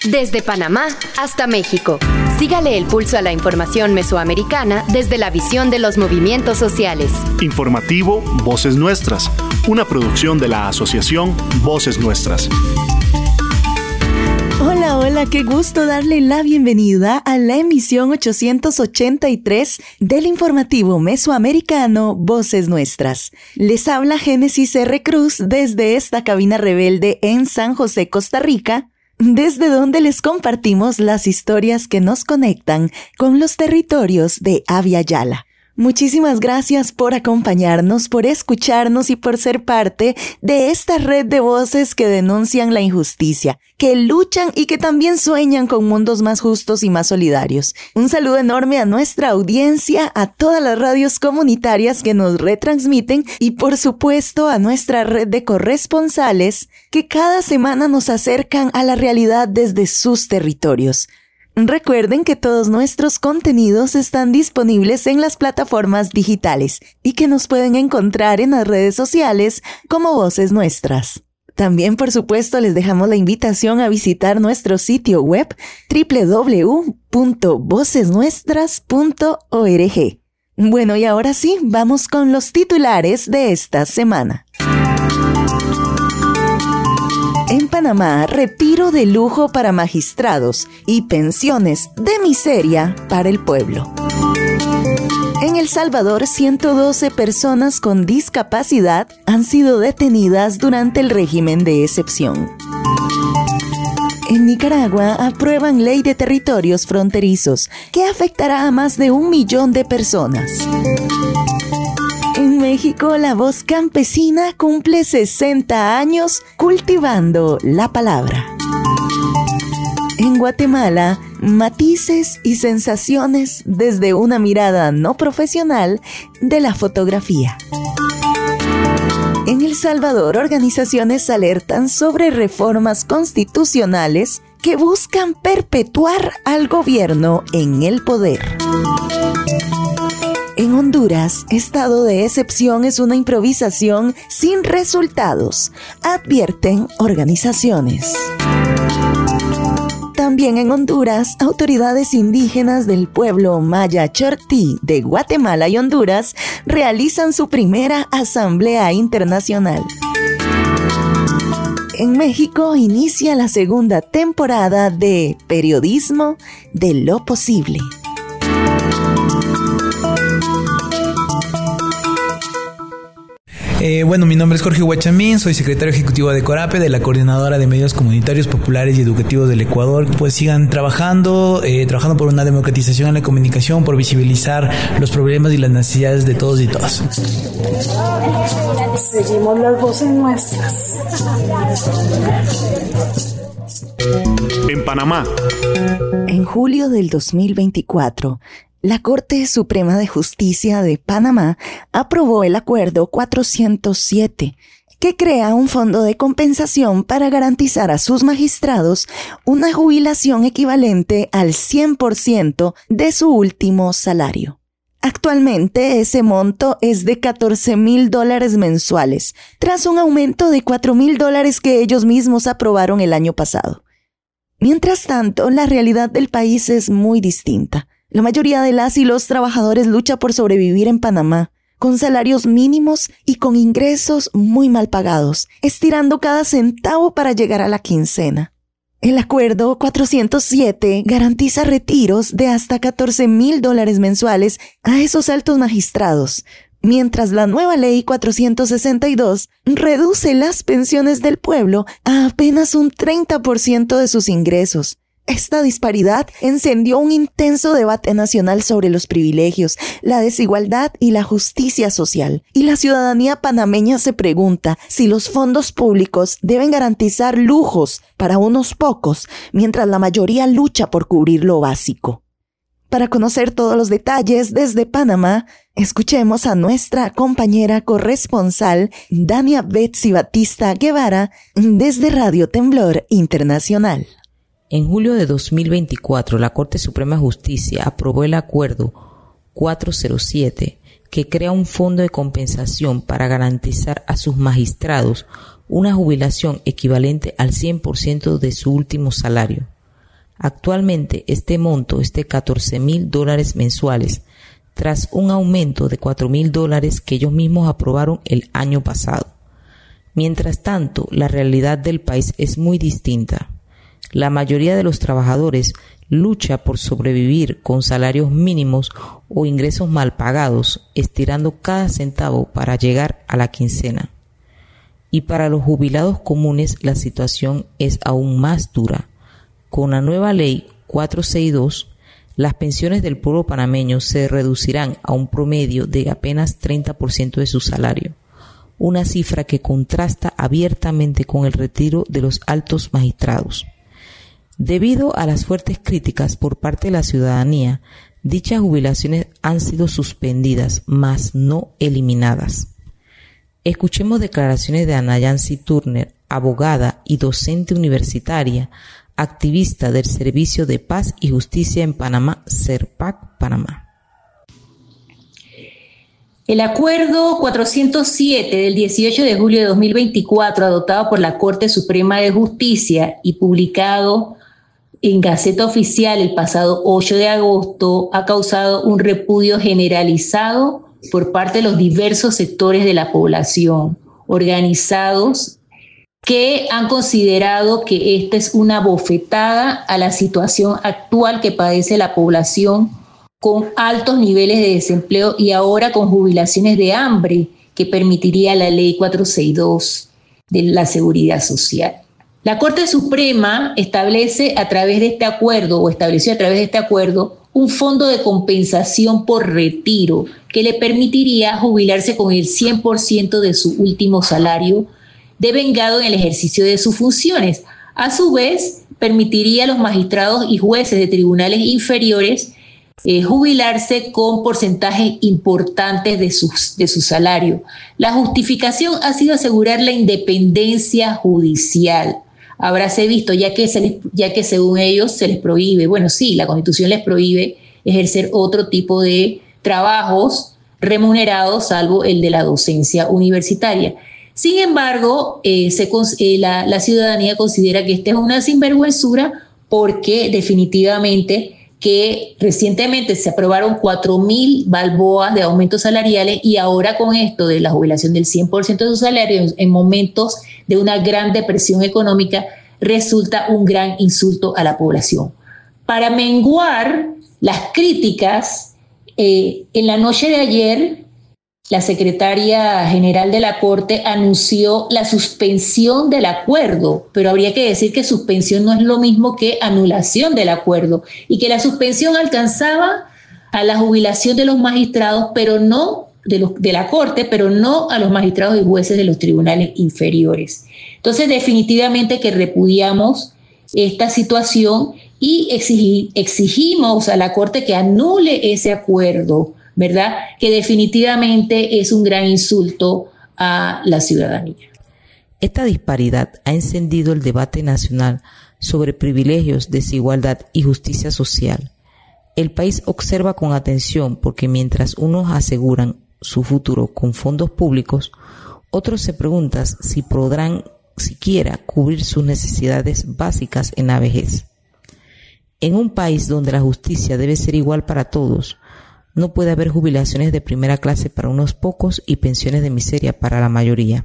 Desde Panamá hasta México. Sígale el pulso a la información mesoamericana desde la visión de los movimientos sociales. Informativo Voces Nuestras, una producción de la asociación Voces Nuestras. Hola, hola, qué gusto darle la bienvenida a la emisión 883 del informativo mesoamericano Voces Nuestras. Les habla Génesis R. Cruz desde esta cabina rebelde en San José, Costa Rica, desde donde les compartimos las historias que nos conectan con los territorios de Abya Yala. Muchísimas gracias por acompañarnos, por escucharnos y por ser parte de esta red de voces que denuncian la injusticia, que luchan y que también sueñan con mundos más justos y más solidarios. Un saludo enorme a nuestra audiencia, a todas las radios comunitarias que nos retransmiten y por supuesto a nuestra red de corresponsales que cada semana nos acercan a la realidad desde sus territorios. Recuerden que todos nuestros contenidos están disponibles en las plataformas digitales y que nos pueden encontrar en las redes sociales como Voces Nuestras. También, por supuesto, les dejamos la invitación a visitar nuestro sitio web www.vocesnuestras.org. Bueno, y ahora sí, vamos con los titulares de esta semana. En Panamá, retiro de lujo para magistrados y pensiones de miseria para el pueblo. En El Salvador, 112 personas con discapacidad han sido detenidas durante el régimen de excepción. En Nicaragua, aprueban ley de territorios fronterizos que afectará a más de 1 millón de personas. En México, la voz campesina cumple 60 años cultivando la palabra. En Guatemala, matices y sensaciones desde una mirada no profesional de la fotografía. En El Salvador, organizaciones alertan sobre reformas constitucionales que buscan perpetuar al gobierno en el poder. En Honduras, estado de excepción es una improvisación sin resultados, advierten organizaciones. También en Honduras, autoridades indígenas del pueblo Maya Chortí de Guatemala y Honduras realizan su primera asamblea internacional. En México inicia la segunda temporada de Periodismo de lo Posible. Mi nombre es Jorge Huachamín, soy secretario ejecutivo de Corape, de la Coordinadora de Medios Comunitarios Populares y Educativos del Ecuador. Pues sigan trabajando por una democratización en la comunicación, por visibilizar los problemas y las necesidades de todos y todas. Seguimos las voces nuestras. En Panamá. En julio del 2024, la Corte Suprema de Justicia de Panamá aprobó el Acuerdo 407, que crea un fondo de compensación para garantizar a sus magistrados una jubilación equivalente al 100% de su último salario. Actualmente ese monto es de $14,000 mensuales, tras un aumento de $4,000 que ellos mismos aprobaron el año pasado. Mientras tanto, la realidad del país es muy distinta. La mayoría de las y los trabajadores lucha por sobrevivir en Panamá, con salarios mínimos y con ingresos muy mal pagados, estirando cada centavo para llegar a la quincena. El Acuerdo 407 garantiza retiros de hasta $14,000 mensuales a esos altos magistrados, mientras la nueva Ley 462 reduce las pensiones del pueblo a apenas un 30% de sus ingresos. Esta disparidad encendió un intenso debate nacional sobre los privilegios, la desigualdad y la justicia social. Y la ciudadanía panameña se pregunta si los fondos públicos deben garantizar lujos para unos pocos, mientras la mayoría lucha por cubrir lo básico. Para conocer todos los detalles desde Panamá, escuchemos a nuestra compañera corresponsal Dania Betsy Batista Guevara desde Radio Temblor Internacional. En julio de 2024, la Corte Suprema de Justicia aprobó el Acuerdo 407, que crea un fondo de compensación para garantizar a sus magistrados una jubilación equivalente al 100% de su último salario. Actualmente este monto es de $14,000 mensuales, tras un aumento de $4,000 que ellos mismos aprobaron el año pasado. Mientras tanto, la realidad del país es muy distinta. La mayoría de los trabajadores lucha por sobrevivir con salarios mínimos o ingresos mal pagados, estirando cada centavo para llegar a la quincena. Y para los jubilados comunes la situación es aún más dura. Con la nueva ley 462, las pensiones del pueblo panameño se reducirán a un promedio de apenas 30% de su salario, una cifra que contrasta abiertamente con el retiro de los altos magistrados. Debido a las fuertes críticas por parte de la ciudadanía, dichas jubilaciones han sido suspendidas, mas no eliminadas. Escuchemos declaraciones de Ana Yancy Turner, abogada y docente universitaria, activista del Servicio de Paz y Justicia en Panamá, SERPAC Panamá. El acuerdo 407 del 18 de julio de 2024, adoptado por la Corte Suprema de Justicia y publicado en Gaceta Oficial el pasado 8 de agosto, ha causado un repudio generalizado por parte de los diversos sectores de la población organizados que han considerado que esta es una bofetada a la situación actual que padece la población con altos niveles de desempleo y ahora con jubilaciones de hambre que permitiría la Ley 462 de la Seguridad Social. La Corte Suprema estableció a través de este acuerdo un fondo de compensación por retiro que le permitiría jubilarse con el 100% de su último salario devengado en el ejercicio de sus funciones. A su vez, permitiría a los magistrados y jueces de tribunales inferiores jubilarse con porcentajes importantes de su salario. La justificación ha sido asegurar la independencia judicial. Habráse visto, ya que según ellos se les prohíbe, bueno, sí, la Constitución les prohíbe ejercer otro tipo de trabajos remunerados, salvo el de la docencia universitaria. Sin embargo, la ciudadanía considera que esta es una sinvergüenzura porque definitivamente que recientemente se aprobaron 4,000 balboas de aumentos salariales y ahora con esto de la jubilación del 100% de su salario en momentos de una gran depresión económica resulta un gran insulto a la población. Para menguar las críticas, en la noche de ayer la secretaria general de la Corte anunció la suspensión del acuerdo, pero habría que decir que suspensión no es lo mismo que anulación del acuerdo y que la suspensión alcanzaba a la jubilación de los magistrados, pero no de la Corte, pero no a los magistrados y jueces de los tribunales inferiores. Entonces, definitivamente que repudiamos esta situación y exigimos a la Corte que anule ese acuerdo, ¿verdad? Que definitivamente es un gran insulto a la ciudadanía. Esta disparidad ha encendido el debate nacional sobre privilegios, desigualdad y justicia social. El país observa con atención porque mientras unos aseguran su futuro con fondos públicos, otros se preguntan si podrán siquiera cubrir sus necesidades básicas en la vejez. En un país donde la justicia debe ser igual para todos, no puede haber jubilaciones de primera clase para unos pocos y pensiones de miseria para la mayoría.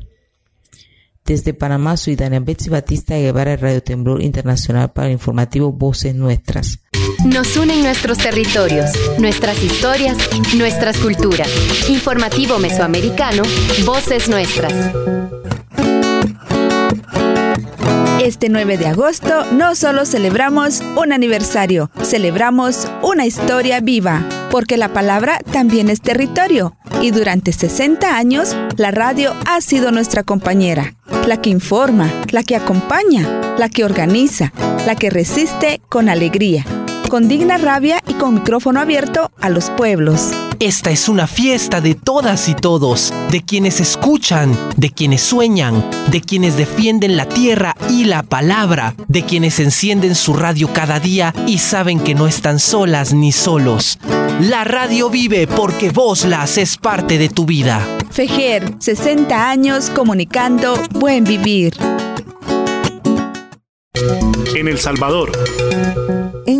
Desde Panamá, soy Dania Betsy Batista Guevara, Radio Temblor Internacional para el informativo Voces Nuestras. Nos unen nuestros territorios, nuestras historias, nuestras culturas. Informativo Mesoamericano, Voces Nuestras. Este 9 de agosto no solo celebramos un aniversario, celebramos una historia viva, porque la palabra también es territorio. Y durante 60 años, la radio ha sido nuestra compañera, la que informa, la que acompaña, la que organiza, la que resiste con alegría, con digna rabia y con micrófono abierto a los pueblos. Esta es una fiesta de todas y todos, de quienes escuchan, de quienes sueñan, de quienes defienden la tierra y la palabra, de quienes encienden su radio cada día y saben que no están solas ni solos. La radio vive porque vos la haces parte de tu vida. FEJER, 60 años comunicando buen vivir. En El Salvador,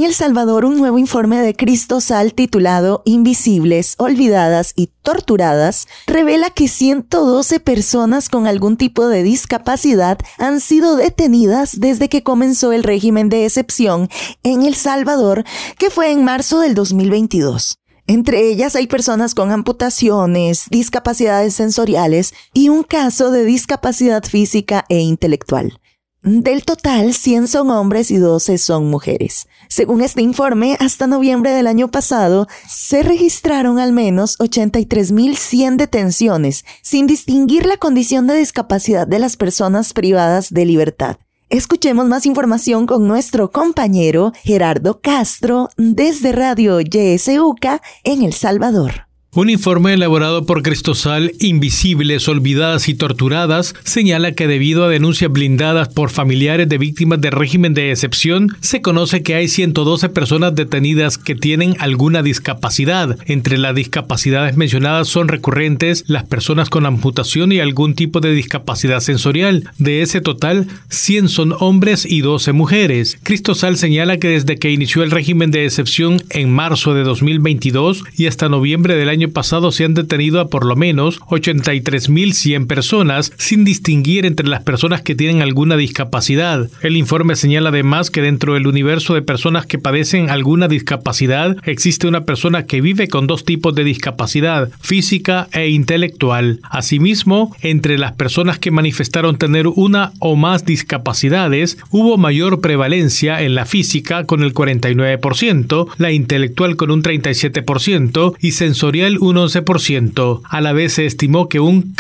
En El Salvador, un nuevo informe de Cristosal titulado Invisibles, Olvidadas y Torturadas revela que 112 personas con algún tipo de discapacidad han sido detenidas desde que comenzó el régimen de excepción en El Salvador, que fue en marzo del 2022. Entre ellas hay personas con amputaciones, discapacidades sensoriales y un caso de discapacidad física e intelectual. Del total, 100 son hombres y 12 son mujeres. Según este informe, hasta noviembre del año pasado, se registraron al menos 83.100 detenciones, sin distinguir la condición de discapacidad de las personas privadas de libertad. Escuchemos más información con nuestro compañero Gerardo Castro desde Radio YSUCA en El Salvador. Un informe elaborado por Cristosal, Invisibles, Olvidadas y Torturadas, señala que debido a denuncias blindadas por familiares de víctimas de régimen de excepción, se conoce que hay 112 personas detenidas que tienen alguna discapacidad. Entre las discapacidades mencionadas son recurrentes las personas con amputación y algún tipo de discapacidad sensorial. De ese total, 100 son hombres y 12 mujeres. Cristosal señala que desde que inició el régimen de excepción en marzo de 2022 y hasta noviembre del año pasado se han detenido a por lo menos 83.100 personas, sin distinguir entre las personas que tienen alguna discapacidad. El informe señala además que dentro del universo de personas que padecen alguna discapacidad, existe una persona que vive con dos tipos de discapacidad, física e intelectual. Asimismo, entre las personas que manifestaron tener una o más discapacidades, hubo mayor prevalencia en la física con el 49%, la intelectual con un 37% y sensorial un 11%. A la vez se estimó que un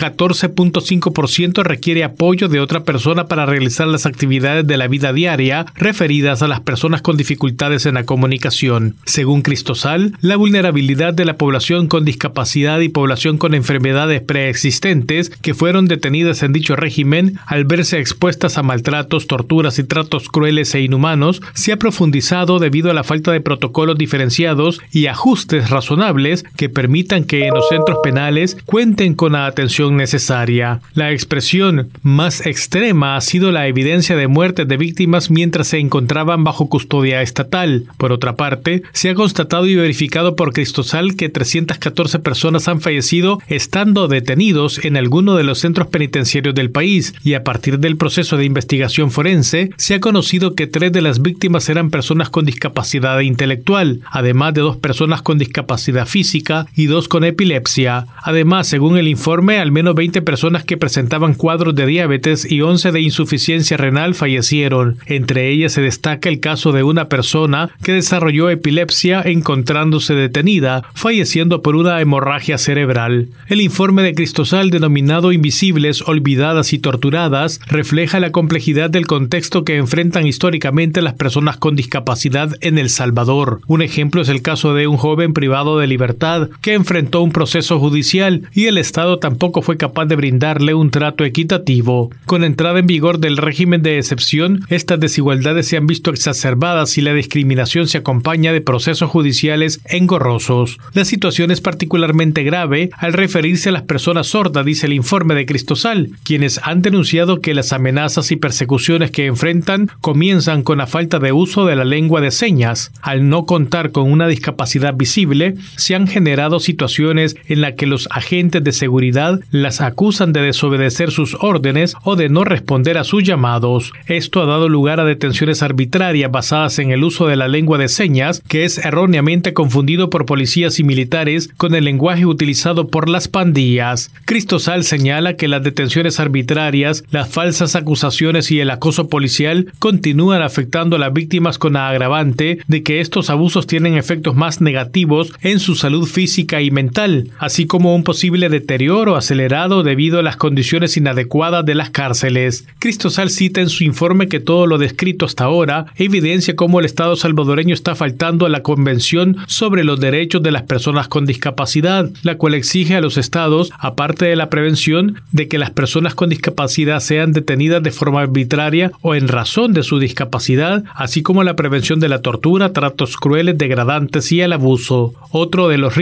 14.5% requiere apoyo de otra persona para realizar las actividades de la vida diaria referidas a las personas con dificultades en la comunicación. Según Cristosal, la vulnerabilidad de la población con discapacidad y población con enfermedades preexistentes que fueron detenidas en dicho régimen, al verse expuestas a maltratos, torturas y tratos crueles e inhumanos, se ha profundizado debido a la falta de protocolos diferenciados y ajustes razonables que permitan que en los centros penales cuenten con la atención necesaria. La expresión más extrema ha sido la evidencia de muertes de víctimas mientras se encontraban bajo custodia estatal. Por otra parte, se ha constatado y verificado por Cristosal que 314 personas han fallecido estando detenidos en alguno de los centros penitenciarios del país, y a partir del proceso de investigación forense, se ha conocido que 3 de las víctimas eran personas con discapacidad intelectual, además de 2 personas con discapacidad física y 2 con epilepsia. Además, según el informe, al menos 20 personas que presentaban cuadros de diabetes y 11 de insuficiencia renal fallecieron. Entre ellas se destaca el caso de una persona que desarrolló epilepsia encontrándose detenida, falleciendo por una hemorragia cerebral. El informe de Cristosal, denominado Invisibles, Olvidadas y Torturadas, refleja la complejidad del contexto que enfrentan históricamente las personas con discapacidad en El Salvador. Un ejemplo es el caso de un joven privado de libertad que enfrentó un proceso judicial y el Estado tampoco fue capaz de brindarle un trato equitativo. Con entrada en vigor del régimen de excepción, estas desigualdades se han visto exacerbadas y la discriminación se acompaña de procesos judiciales engorrosos. La situación es particularmente grave al referirse a las personas sordas, dice el informe de Cristosal, quienes han denunciado que las amenazas y persecuciones que enfrentan comienzan con la falta de uso de la lengua de señas. Al no contar con una discapacidad visible, se han generado situaciones en las que los agentes de seguridad las acusan de desobedecer sus órdenes o de no responder a sus llamados. Esto ha dado lugar a detenciones arbitrarias basadas en el uso de la lengua de señas, que es erróneamente confundido por policías y militares con el lenguaje utilizado por las pandillas. Cristosal señala que las detenciones arbitrarias, las falsas acusaciones y el acoso policial continúan afectando a las víctimas, con la agravante de que estos abusos tienen efectos más negativos en su salud física y mental, así como un posible deterioro acelerado debido a las condiciones inadecuadas de las cárceles. Cristosal cita en su informe que todo lo descrito hasta ahora evidencia cómo el Estado salvadoreño está faltando a la Convención sobre los Derechos de las Personas con Discapacidad, la cual exige a los estados, aparte de la prevención de que las personas con discapacidad sean detenidas de forma arbitraria o en razón de su discapacidad, así como la prevención de la tortura, tratos crueles, degradantes y el abuso. Otro de los riesgos que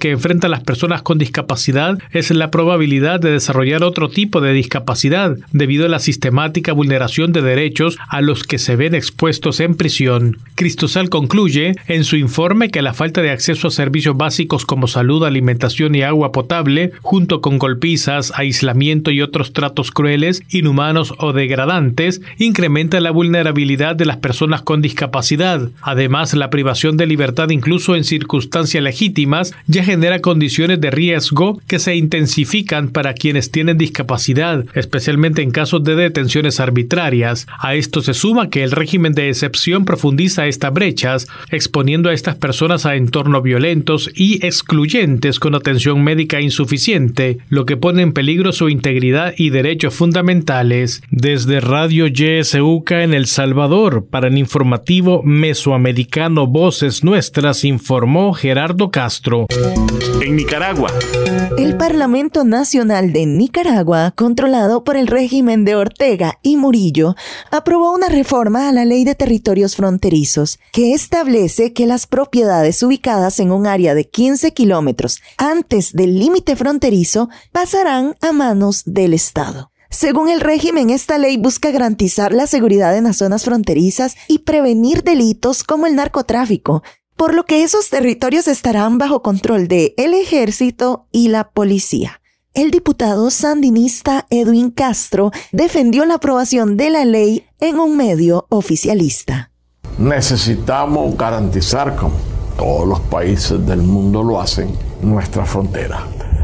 que enfrentan las personas con discapacidad es la probabilidad de desarrollar otro tipo de discapacidad debido a la sistemática vulneración de derechos a los que se ven expuestos en prisión. Cristosal concluye en su informe que la falta de acceso a servicios básicos como salud, alimentación y agua potable, junto con golpizas, aislamiento y otros tratos crueles, inhumanos o degradantes, incrementa la vulnerabilidad de las personas con discapacidad. Además, la privación de libertad, incluso en circunstancias legítimas, ya genera condiciones de riesgo que se intensifican para quienes tienen discapacidad, especialmente en casos de detenciones arbitrarias. A esto se suma que el régimen de excepción profundiza estas brechas, exponiendo a estas personas a entornos violentos y excluyentes con atención médica insuficiente, lo que pone en peligro su integridad y derechos fundamentales. Desde Radio YSUCA en El Salvador, para el informativo mesoamericano Voces Nuestras, informó Gerardo Castro. En Nicaragua. El Parlamento Nacional de Nicaragua, controlado por el régimen de Ortega y Murillo, aprobó una reforma a la Ley de Territorios Fronterizos que establece que las propiedades ubicadas en un área de 15 kilómetros antes del límite fronterizo pasarán a manos del Estado. Según el régimen, esta ley busca garantizar la seguridad en las zonas fronterizas y prevenir delitos como el narcotráfico, por lo que esos territorios estarán bajo control del ejército y la policía. El diputado sandinista Edwin Castro defendió la aprobación de la ley en un medio oficialista. Necesitamos garantizar, como todos los países del mundo lo hacen, nuestra frontera.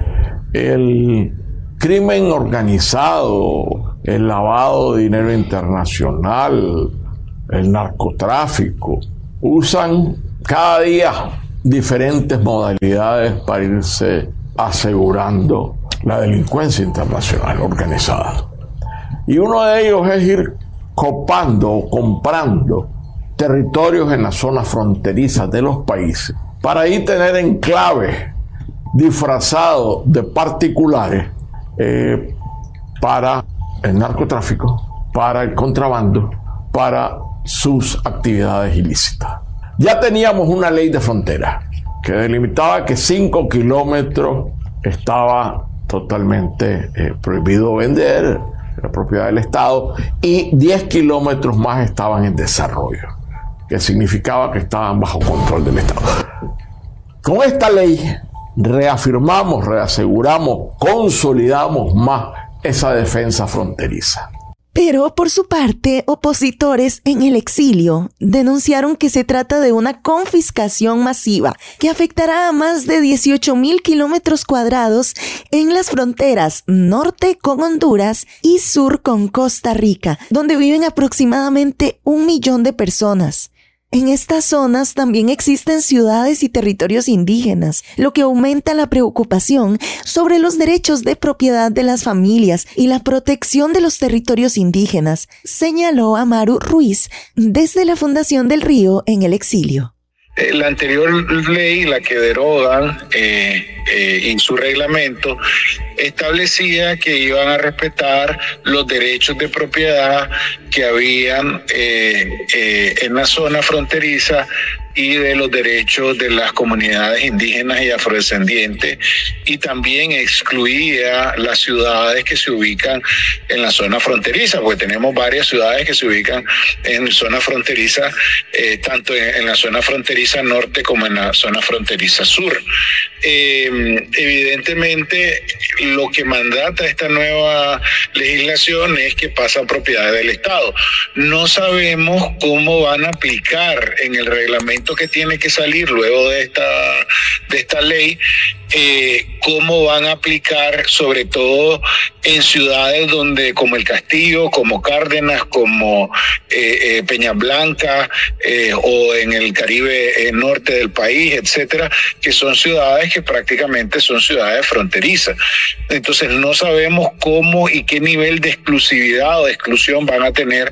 El crimen organizado, el lavado de dinero internacional, el narcotráfico, usan cada día diferentes modalidades para irse asegurando la delincuencia internacional organizada. Y uno de ellos es ir copando o comprando territorios en las zonas fronterizas de los países para ahí tener enclaves disfrazados de particulares para el narcotráfico, para el contrabando, para sus actividades ilícitas. Ya teníamos una ley de frontera que delimitaba que 5 kilómetros estaba totalmente prohibido vender, la propiedad del Estado, y 10 kilómetros más estaban en desarrollo, que significaba que estaban bajo control del Estado. Con esta ley reafirmamos, reaseguramos, consolidamos más esa defensa fronteriza. Pero, por su parte, opositores en el exilio denunciaron que se trata de una confiscación masiva que afectará a más de 18,000 kilómetros cuadrados en las fronteras norte con Honduras y sur con Costa Rica, donde viven aproximadamente 1 millón de personas. En estas zonas también existen ciudades y territorios indígenas, lo que aumenta la preocupación sobre los derechos de propiedad de las familias y la protección de los territorios indígenas, señaló Amaru Ruiz desde la Fundación del Río en el exilio. La anterior ley, la que derogan en su reglamento, establecía que iban a respetar los derechos de propiedad que habían en la zona fronteriza y de los derechos de las comunidades indígenas y afrodescendientes, y también excluía las ciudades que se ubican en la zona fronteriza, porque tenemos varias ciudades que se ubican en zona fronteriza, tanto en la zona fronteriza norte como en la zona fronteriza sur. Evidentemente, lo que mandata esta nueva legislación es que pasa a propiedad del Estado. No sabemos cómo van a aplicar en el reglamento que tiene que salir luego de esta ley, cómo van a aplicar, sobre todo en ciudades donde, como El Castillo, como Cárdenas, como Peña Blanca, o en el Caribe norte del país, etcétera, que son ciudades que prácticamente son ciudades fronterizas. Entonces no sabemos cómo y qué nivel de exclusividad o de exclusión van a tener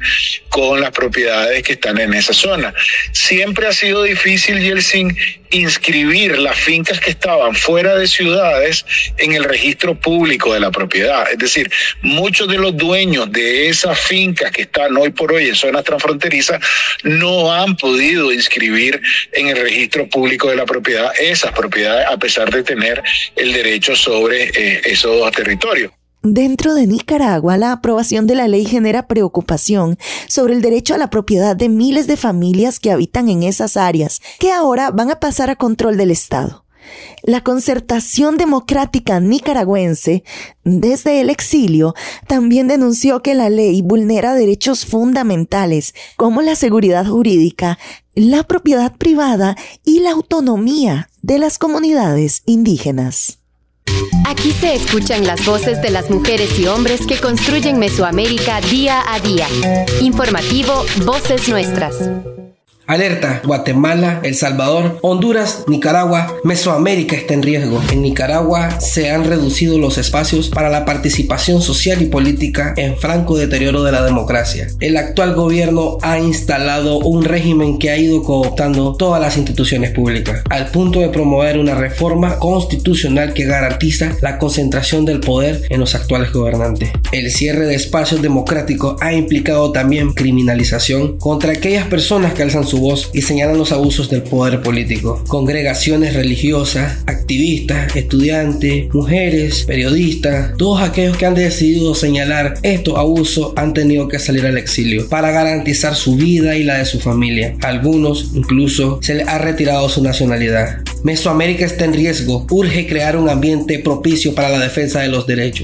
con las propiedades que están en esa zona. Siempre ha sido difícil, Yeltsin, inscribir las fincas que estaban fuera de ciudades en el registro público de la propiedad. Es decir, muchos de los dueños de esas fincas que están hoy por hoy en zonas transfronterizas no han podido inscribir en el registro público de la propiedad esas propiedades, a pesar de tener el derecho sobre esos territorios. Dentro de Nicaragua, la aprobación de la ley genera preocupación sobre el derecho a la propiedad de miles de familias que habitan en esas áreas, que ahora van a pasar a control del Estado. La Concertación Democrática Nicaragüense, desde el exilio, también denunció que la ley vulnera derechos fundamentales como la seguridad jurídica, la propiedad privada y la autonomía de las comunidades indígenas. Aquí se escuchan las voces de las mujeres y hombres que construyen Mesoamérica día a día. Informativo Voces Nuestras. Alerta: Guatemala, El Salvador, Honduras, Nicaragua, Mesoamérica está en riesgo. En Nicaragua se han reducido los espacios para la participación social y política en franco deterioro de la democracia. El actual gobierno ha instalado un régimen que ha ido cooptando todas las instituciones públicas, al punto de promover una reforma constitucional que garantiza la concentración del poder en los actuales gobernantes. El cierre de espacios democráticos ha implicado también criminalización contra aquellas personas que alzan su voz y señalan los abusos del poder político. Congregaciones religiosas, activistas, estudiantes, mujeres, periodistas, todos aquellos que han decidido señalar estos abusos han tenido que salir al exilio para garantizar su vida y la de su familia. A algunos incluso se les ha retirado su nacionalidad. Mesoamérica está en riesgo. Urge crear un ambiente propicio para la defensa de los derechos.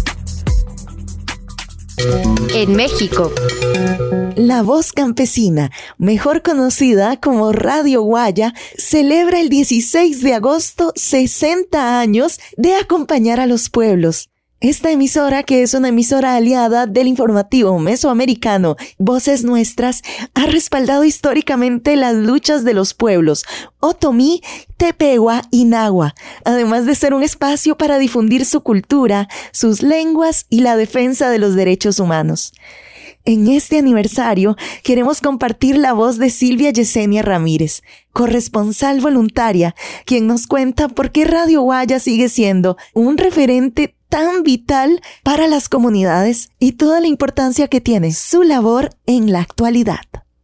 En México, La Voz Campesina, mejor conocida como Radio Guaya, celebra el 16 de agosto 60 años de acompañar a los pueblos. Esta emisora, que es una emisora aliada del informativo mesoamericano Voces Nuestras, ha respaldado históricamente las luchas de los pueblos Otomí, Tepehua y Nahua, además de ser un espacio para difundir su cultura, sus lenguas y la defensa de los derechos humanos. En este aniversario queremos compartir la voz de Silvia Yesenia Ramírez, corresponsal voluntaria, quien nos cuenta por qué Radio Guaya sigue siendo un referente tan vital para las comunidades y toda la importancia que tiene su labor en la actualidad.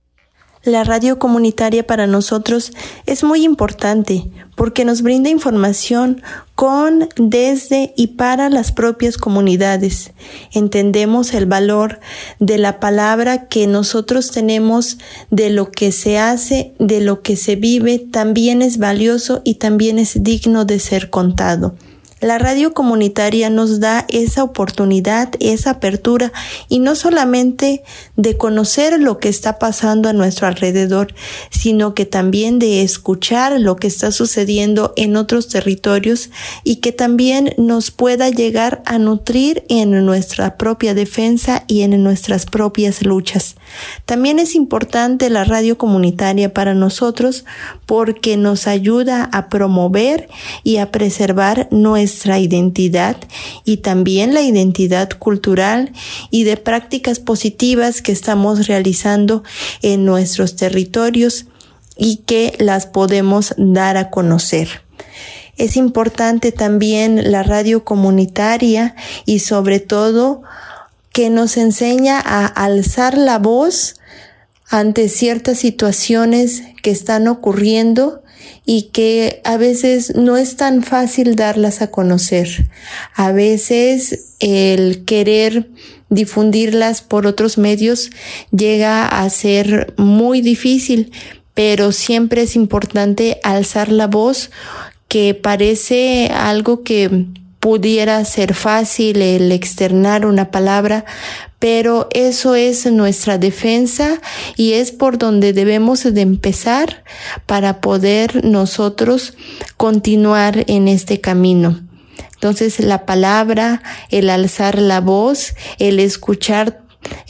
La radio comunitaria para nosotros es muy importante porque nos brinda información con, desde y para las propias comunidades. Entendemos el valor de la palabra que nosotros tenemos, de lo que se hace, de lo que se vive, también es valioso y también es digno de ser contado. La radio comunitaria nos da esa oportunidad, esa apertura, y no solamente de conocer lo que está pasando a nuestro alrededor, sino que también de escuchar lo que está sucediendo en otros territorios y que también nos pueda llegar a nutrir en nuestra propia defensa y en nuestras propias luchas. También es importante la radio comunitaria para nosotros porque nos ayuda a promover y a preservar nuestra identidad y también la identidad cultural y de prácticas positivas que estamos realizando en nuestros territorios y que las podemos dar a conocer. Es importante también la radio comunitaria y sobre todo que nos enseña a alzar la voz ante ciertas situaciones que están ocurriendo y que a veces no es tan fácil darlas a conocer. A veces el querer difundirlas por otros medios llega a ser muy difícil, pero siempre es importante alzar la voz, que parece algo que pudiera ser fácil el externar una palabra, pero eso es nuestra defensa y es por donde debemos de empezar para poder nosotros continuar en este camino. Entonces la palabra, el alzar la voz, el escuchar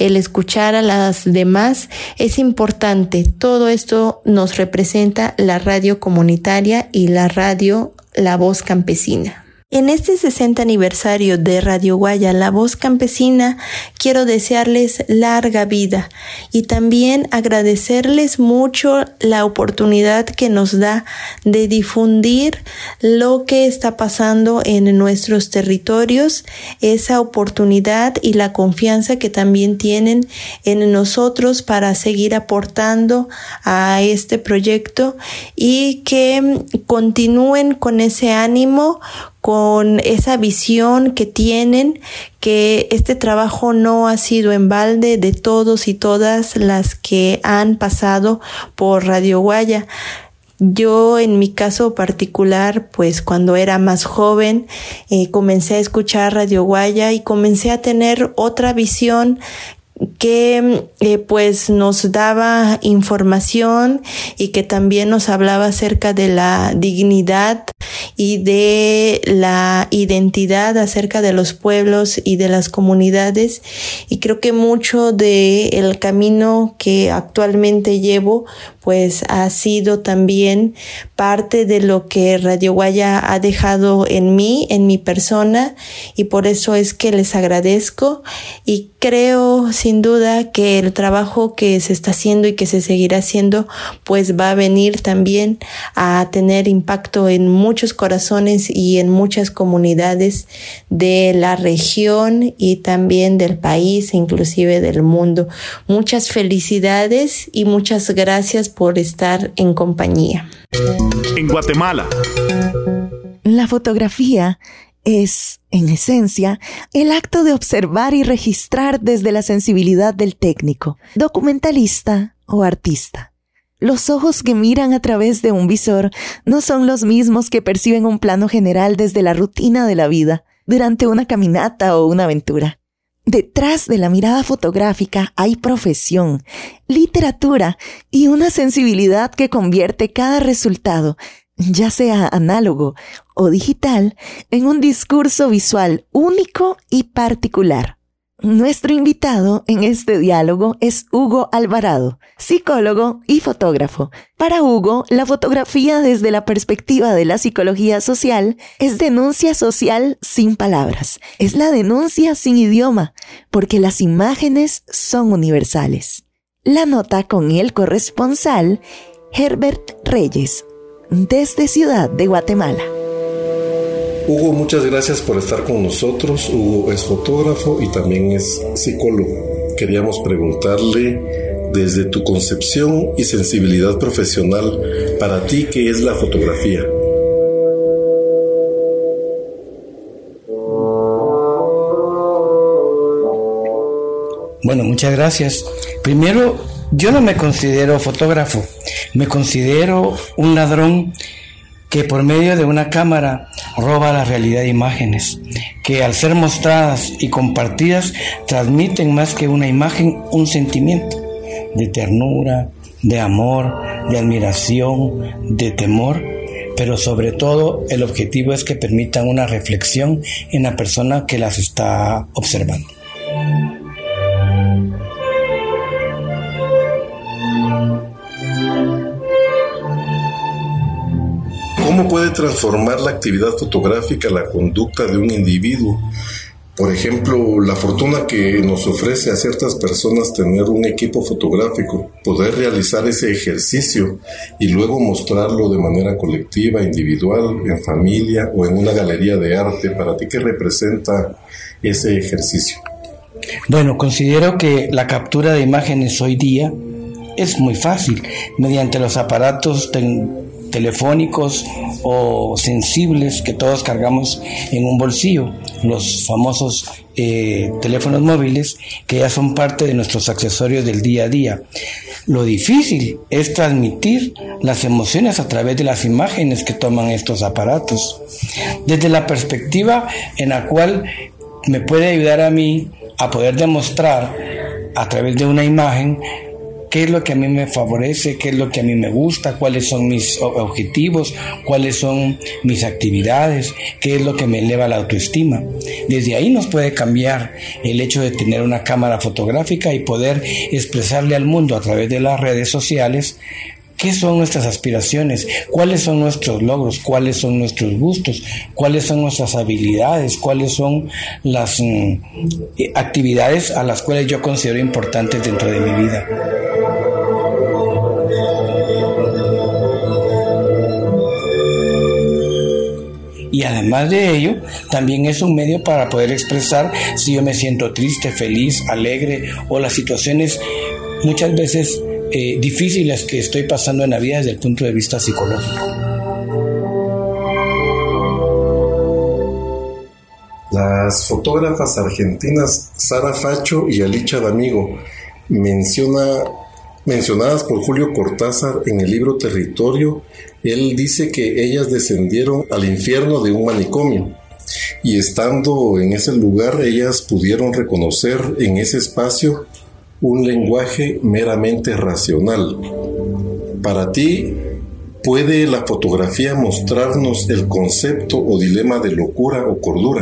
a las demás es importante. Todo esto nos representa la radio comunitaria y la radio La Voz Campesina. En este 60 aniversario de Radio Guaya, la voz campesina, quiero desearles larga vida y también agradecerles mucho la oportunidad que nos da de difundir lo que está pasando en nuestros territorios, esa oportunidad y la confianza que también tienen en nosotros para seguir aportando a este proyecto y que continúen con ese ánimo, con esa visión que tienen, que este trabajo no ha sido en balde de todos y todas las que han pasado por Radio Guaya. Yo, en mi caso particular, pues cuando era más joven, comencé a escuchar Radio Guaya y comencé a tener otra visión que pues nos daba información y que también nos hablaba acerca de la dignidad y de la identidad acerca de los pueblos y de las comunidades, y creo que mucho del camino que actualmente llevo pues ha sido también parte de lo que Radio Guaya ha dejado en mí, en mi persona, y por eso es que les agradezco y creo sin duda que el trabajo que se está haciendo y que se seguirá haciendo pues va a venir también a tener impacto en muchos corazones y en muchas comunidades de la región y también del país e inclusive del mundo. Muchas felicidades y muchas gracias por estar en compañía. En Guatemala, la fotografía es, en esencia, el acto de observar y registrar desde la sensibilidad del técnico, documentalista o artista. Los ojos que miran a través de un visor no son los mismos que perciben un plano general desde la rutina de la vida, durante una caminata o una aventura. Detrás de la mirada fotográfica hay profesión, literatura y una sensibilidad que convierte cada resultado, ya sea análogo o digital, en un discurso visual único y particular. Nuestro invitado en este diálogo es Hugo Alvarado, psicólogo y fotógrafo. Para Hugo, la fotografía desde la perspectiva de la psicología social es denuncia social sin palabras. Es la denuncia sin idioma, porque las imágenes son universales. La nota con el corresponsal Herbert Reyes, desde Ciudad de Guatemala. Hugo, muchas gracias por estar con nosotros. Hugo es fotógrafo y también es psicólogo. Queríamos preguntarle, desde tu concepción y sensibilidad profesional, para ti, ¿qué es la fotografía? Bueno, muchas gracias. Primero, yo no me considero fotógrafo, me considero un ladrón que por medio de una cámara roba la realidad de imágenes, que al ser mostradas y compartidas transmiten más que una imagen, un sentimiento de ternura, de amor, de admiración, de temor, pero sobre todo el objetivo es que permitan una reflexión en la persona que las está observando. ¿Cómo puede transformar la actividad fotográfica la conducta de un individuo? Por ejemplo, la fortuna que nos ofrece a ciertas personas tener un equipo fotográfico, poder realizar ese ejercicio y luego mostrarlo de manera colectiva, individual, en familia o en una galería de arte. ¿Para ti qué representa ese ejercicio? Bueno, considero que la captura de imágenes hoy día es muy fácil mediante los aparatos telefónicos o sensibles que todos cargamos en un bolsillo, los famosos teléfonos móviles, que ya son parte de nuestros accesorios del día a día. Lo difícil es transmitir las emociones a través de las imágenes que toman estos aparatos, desde la perspectiva en la cual me puede ayudar a mí a poder demostrar a través de una imagen qué es lo que a mí me favorece, qué es lo que a mí me gusta, cuáles son mis objetivos, cuáles son mis actividades, qué es lo que me eleva la autoestima. Desde ahí nos puede cambiar el hecho de tener una cámara fotográfica y poder expresarle al mundo a través de las redes sociales qué son nuestras aspiraciones, cuáles son nuestros logros, cuáles son nuestros gustos, cuáles son nuestras habilidades, cuáles son las actividades a las cuales yo considero importantes dentro de mi vida. Y además de ello, también es un medio para poder expresar si yo me siento triste, feliz, alegre, o las situaciones muchas veces difíciles que estoy pasando en la vida desde el punto de vista psicológico. Las fotógrafas argentinas Sara Facho y Alicia D'Amigo, mencionadas por Julio Cortázar en el libro Territorio, él dice que ellas descendieron al infierno de un manicomio y estando en ese lugar ellas pudieron reconocer en ese espacio un lenguaje meramente racional. Para ti, ¿puede la fotografía mostrarnos el concepto o dilema de locura o cordura?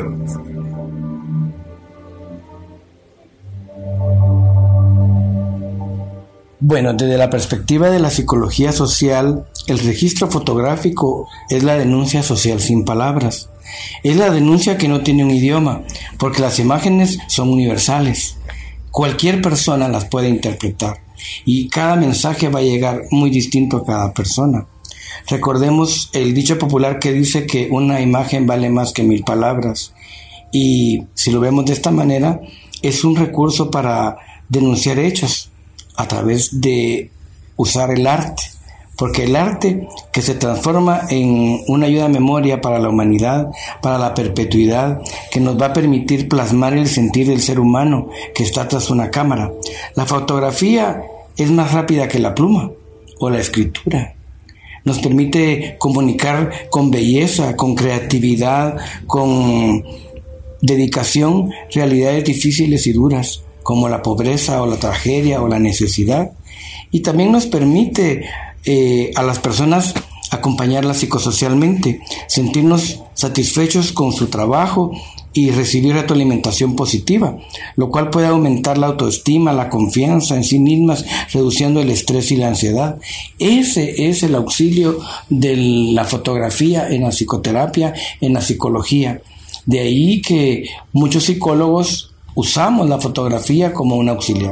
Bueno, desde la perspectiva de la psicología social, el registro fotográfico es la denuncia social sin palabras. Es la denuncia que no tiene un idioma, porque las imágenes son universales. Cualquier persona las puede interpretar y cada mensaje va a llegar muy distinto a cada persona. Recordemos el dicho popular que dice que una imagen vale más que 1000 palabras. Y si lo vemos de esta manera, es un recurso para denunciar hechos a través de usar el arte, porque el arte que se transforma en una ayuda a memoria para la humanidad, para la perpetuidad, que nos va a permitir plasmar el sentir del ser humano que está tras una cámara. La fotografía es más rápida que la pluma o la escritura. Nos permite comunicar con belleza, con creatividad, con dedicación, realidades difíciles y duras, como la pobreza o la tragedia o la necesidad, y también nos permite a las personas acompañarlas psicosocialmente, sentirnos satisfechos con su trabajo y recibir retroalimentación positiva, lo cual puede aumentar la autoestima, la confianza en sí mismas, reduciendo el estrés y la ansiedad. Ese es el auxilio de la fotografía en la psicoterapia, en la psicología. De ahí que muchos psicólogos usamos la fotografía como un auxiliar.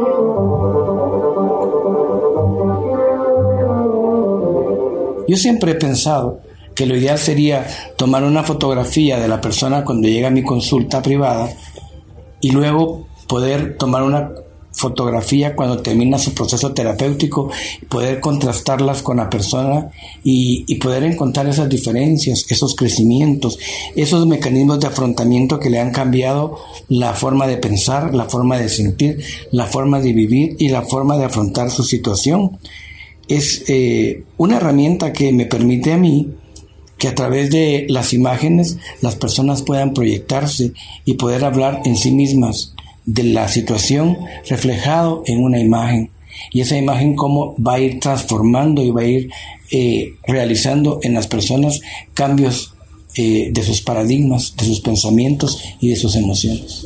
Yo siempre he pensado que lo ideal sería tomar una fotografía de la persona cuando llega a mi consulta privada y luego poder tomar una fotografía cuando termina su proceso terapéutico, poder contrastarlas con la persona y poder encontrar esas diferencias, esos crecimientos, esos mecanismos de afrontamiento que le han cambiado la forma de pensar, la forma de sentir, la forma de vivir y la forma de afrontar su situación. Es una herramienta que me permite a mí que a través de las imágenes las personas puedan proyectarse y poder hablar en sí mismas de la situación reflejado en una imagen, y esa imagen cómo va a ir transformando y va a ir realizando en las personas cambios de sus paradigmas, de sus pensamientos y de sus emociones.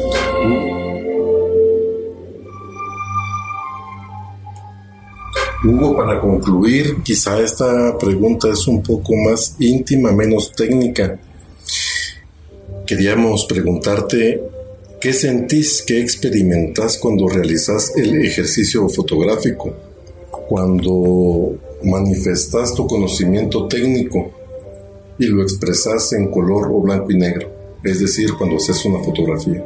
Hugo, para concluir, quizá esta pregunta es un poco más íntima, menos técnica. Queríamos preguntarte, ¿qué sentís, qué experimentás cuando realizás el ejercicio fotográfico? Cuando manifestás tu conocimiento técnico y lo expresás en color o blanco y negro, es decir, cuando haces una fotografía.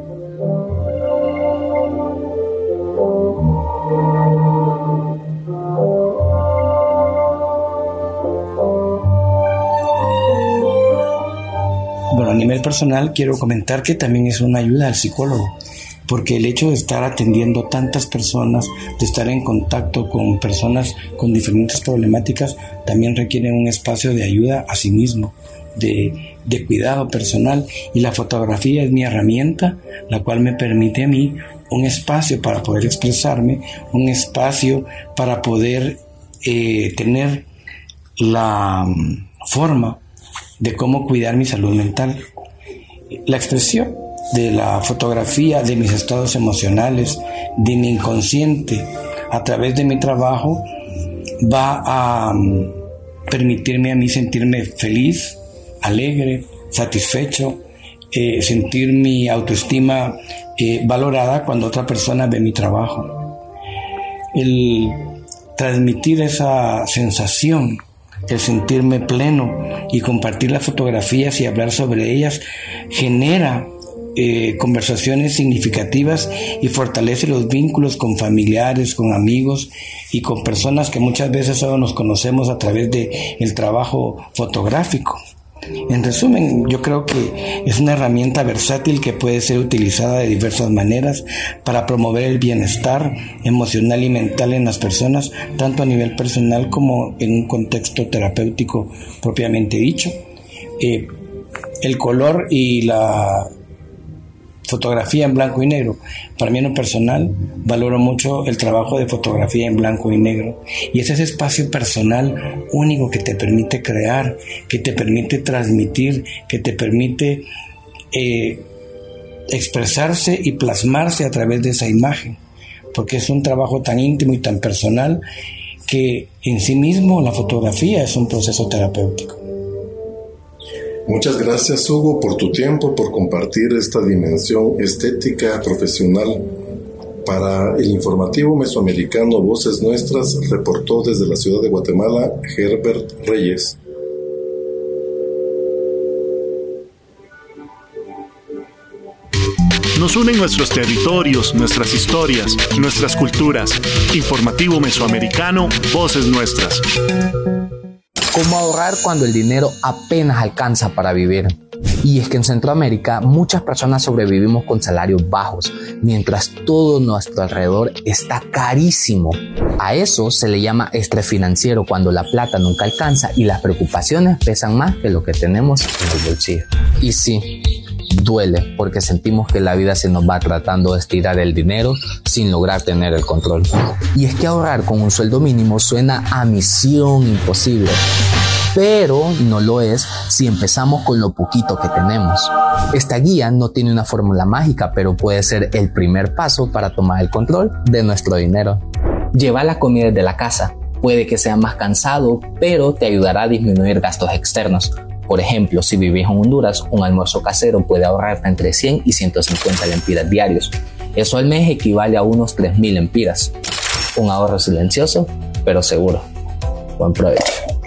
Bueno, a nivel personal quiero comentar que también es una ayuda al psicólogo, porque el hecho de estar atendiendo tantas personas, de estar en contacto con personas con diferentes problemáticas, también requiere un espacio de ayuda a sí mismo, de cuidado personal, y la fotografía es mi herramienta, la cual me permite a mí un espacio para poder expresarme, un espacio para poder tener la forma de cómo cuidar mi salud mental. La expresión de la fotografía de mis estados emocionales, de mi inconsciente, a través de mi trabajo, va a permitirme a mí sentirme feliz, alegre, satisfecho, sentir mi autoestima valorada cuando otra persona ve mi trabajo. El transmitir esa sensación, el sentirme pleno y compartir las fotografías y hablar sobre ellas genera conversaciones significativas y fortalece los vínculos con familiares, con amigos y con personas que muchas veces solo nos conocemos a través del trabajo fotográfico. En resumen, yo creo que es una herramienta versátil que puede ser utilizada de diversas maneras para promover el bienestar emocional y mental en las personas, tanto a nivel personal como en un contexto terapéutico propiamente dicho. El color y la fotografía en blanco y negro. Para mí en lo personal valoro mucho el trabajo de fotografía en blanco y negro, y es ese espacio personal único que te permite crear, que te permite transmitir, que te permite expresarse y plasmarse a través de esa imagen, porque es un trabajo tan íntimo y tan personal que en sí mismo la fotografía es un proceso terapéutico. Muchas gracias, Hugo, por tu tiempo, por compartir esta dimensión estética profesional. Para el informativo mesoamericano Voces Nuestras, reportó desde la ciudad de Guatemala Herbert Reyes. Nos unen nuestros territorios, nuestras historias, nuestras culturas. Informativo mesoamericano Voces Nuestras. ¿Cómo ahorrar cuando el dinero apenas alcanza para vivir? Y es que en Centroamérica muchas personas sobrevivimos con salarios bajos, mientras todo nuestro alrededor está carísimo. A eso se le llama estrés financiero, cuando la plata nunca alcanza y las preocupaciones pesan más que lo que tenemos en el bolsillo. Y sí, duele porque sentimos que la vida se nos va tratando de estirar el dinero sin lograr tener el control. Y es que ahorrar con un sueldo mínimo suena a misión imposible, pero no lo es si empezamos con lo poquito que tenemos. Esta guía no tiene una fórmula mágica, pero puede ser el primer paso para tomar el control de nuestro dinero. Lleva la comida desde la casa. Puede que sea más cansado, pero te ayudará a disminuir gastos externos. Por ejemplo, si vivís en Honduras, un almuerzo casero puede ahorrarte entre 100 y 150 lempiras diarios. Eso al mes equivale a unos 3,000 lempiras. Un ahorro silencioso, pero seguro. Buen provecho.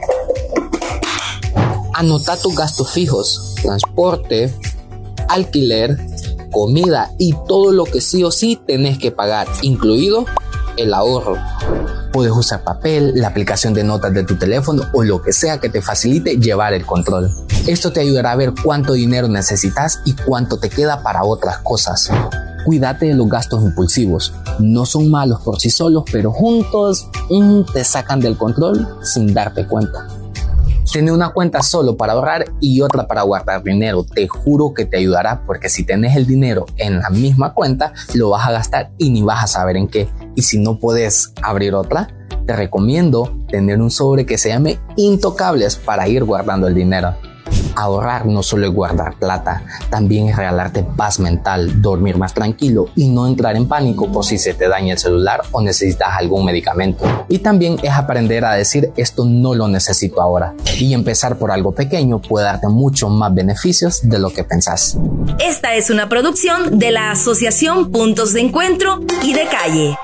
Anota tus gastos fijos: transporte, alquiler, comida y todo lo que sí o sí tenés que pagar, incluido el ahorro. Puedes usar papel, la aplicación de notas de tu teléfono o lo que sea que te facilite llevar el control. Esto te ayudará a ver cuánto dinero necesitas y cuánto te queda para otras cosas. Cuídate de los gastos impulsivos. No son malos por sí solos, pero juntos te sacan del control sin darte cuenta. Tener una cuenta solo para ahorrar y otra para guardar dinero, te juro que te ayudará, porque si tenés el dinero en la misma cuenta, lo vas a gastar y ni vas a saber en qué. Y si no podés abrir otra, te recomiendo tener un sobre que se llame Intocables para ir guardando el dinero. Ahorrar no solo es guardar plata, también es regalarte paz mental, dormir más tranquilo y no entrar en pánico por si se te daña el celular o necesitas algún medicamento. Y también es aprender a decir esto no lo necesito ahora. Y empezar por algo pequeño puede darte muchos más beneficios de lo que pensás. Esta es una producción de la Asociación Puntos de Encuentro y de Calle.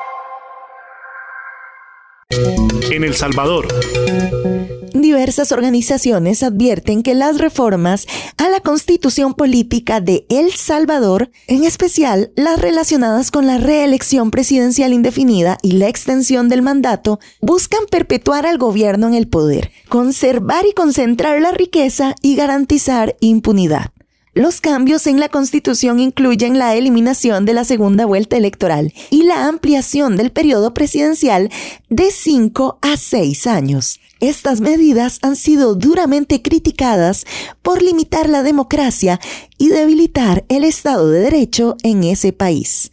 En El Salvador. Diversas organizaciones advierten que las reformas a la Constitución Política de El Salvador, en especial las relacionadas con la reelección presidencial indefinida y la extensión del mandato, buscan perpetuar al gobierno en el poder, conservar y concentrar la riqueza y garantizar impunidad. Los cambios en la Constitución incluyen la eliminación de la segunda vuelta electoral y la ampliación del periodo presidencial de 5 a 6 años. Estas medidas han sido duramente criticadas por limitar la democracia y debilitar el Estado de Derecho en ese país.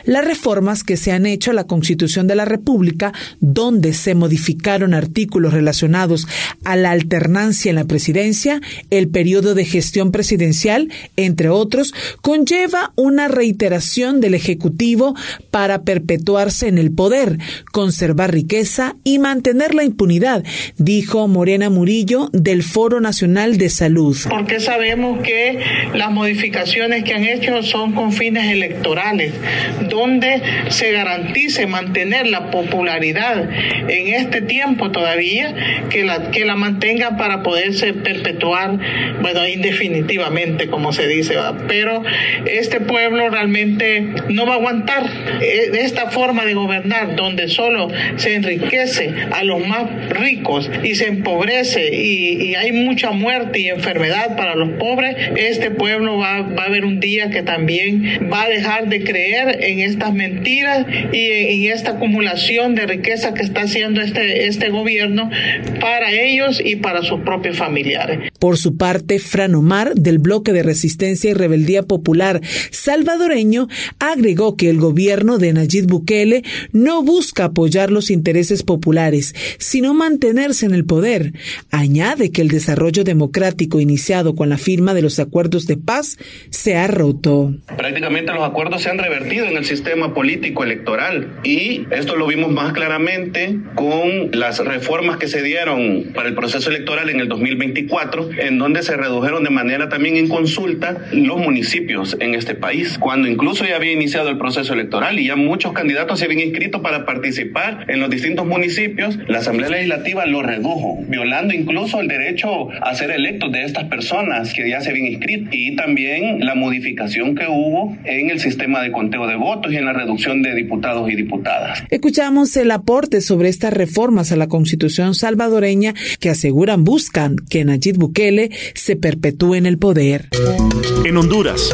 Las reformas que se han hecho a la Constitución de la República, donde se modificaron artículos relacionados a la alternancia en la presidencia, el periodo de gestión presidencial, entre otros, conlleva una reiteración del Ejecutivo para perpetuarse en el poder, conservar riqueza y mantener la impunidad, dijo Morena Murillo del Foro Nacional de Salud. Porque sabemos que las modificaciones que han hecho son con fines electorales, donde se garantice mantener la popularidad en este tiempo todavía, que la mantenga para poderse perpetuar, indefinitivamente, como se dice, ¿va? Pero este pueblo realmente no va a aguantar esta forma de gobernar, donde solo se enriquece a los más ricos y se empobrece y hay mucha muerte y enfermedad para los pobres. Este pueblo va a haber un día que también va a dejar de creer en estas mentiras y en esta acumulación de riqueza que está haciendo este gobierno para ellos y para sus propios familiares. Por su parte, Fran Omar, del Bloque de Resistencia y Rebeldía Popular salvadoreño, agregó que el gobierno de Nayib Bukele no busca apoyar los intereses populares, sino mantenerse en el poder. Añade que el desarrollo democrático iniciado con la firma de los acuerdos de paz se ha roto. Prácticamente los acuerdos se han revertido en el sistema político electoral y esto lo vimos más claramente con las reformas que se dieron para el proceso electoral en el 2024, en donde se redujeron de manera también inconsulta los municipios en este país, cuando incluso ya había iniciado el proceso electoral y ya muchos candidatos se habían inscrito para participar en los distintos municipios. La Asamblea Legislativa lo redujo, violando incluso el derecho a ser electos de estas personas que ya se habían inscrito, y también la modificación que hubo en el sistema de conteo de votos y en la reducción de diputados y diputadas. Escuchamos el aporte sobre estas reformas a la Constitución salvadoreña que aseguran buscan que Nayib Bukele se perpetúe en el poder. En Honduras.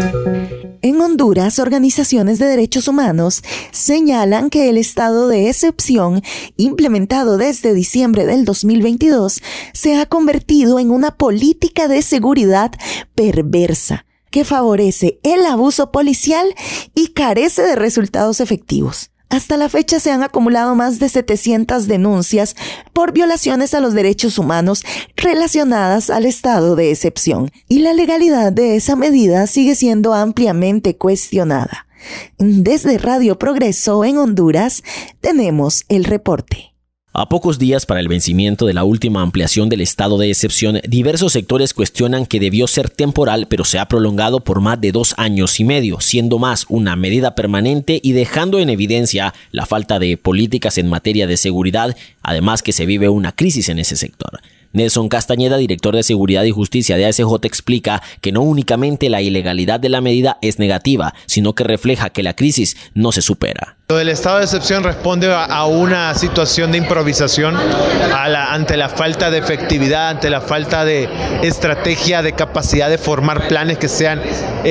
En Honduras, organizaciones de derechos humanos señalan que el estado de excepción, implementado desde diciembre del 2022, se ha convertido en una política de seguridad perversa que favorece el abuso policial y carece de resultados efectivos. Hasta la fecha se han acumulado más de 700 denuncias por violaciones a los derechos humanos relacionadas al estado de excepción, y la legalidad de esa medida sigue siendo ampliamente cuestionada. Desde Radio Progreso en Honduras tenemos el reporte. A pocos días para el vencimiento de la última ampliación del estado de excepción, diversos sectores cuestionan que debió ser temporal, pero se ha prolongado por más de 2 años y medio, siendo más una medida permanente y dejando en evidencia la falta de políticas en materia de seguridad, además que se vive una crisis en ese sector. Nelson Castañeda, director de Seguridad y Justicia de ASJ, explica que no únicamente la ilegalidad de la medida es negativa, sino que refleja que la crisis no se supera. El estado de excepción responde a una situación de improvisación ante la falta de efectividad, ante la falta de estrategia, de capacidad de formar planes que sean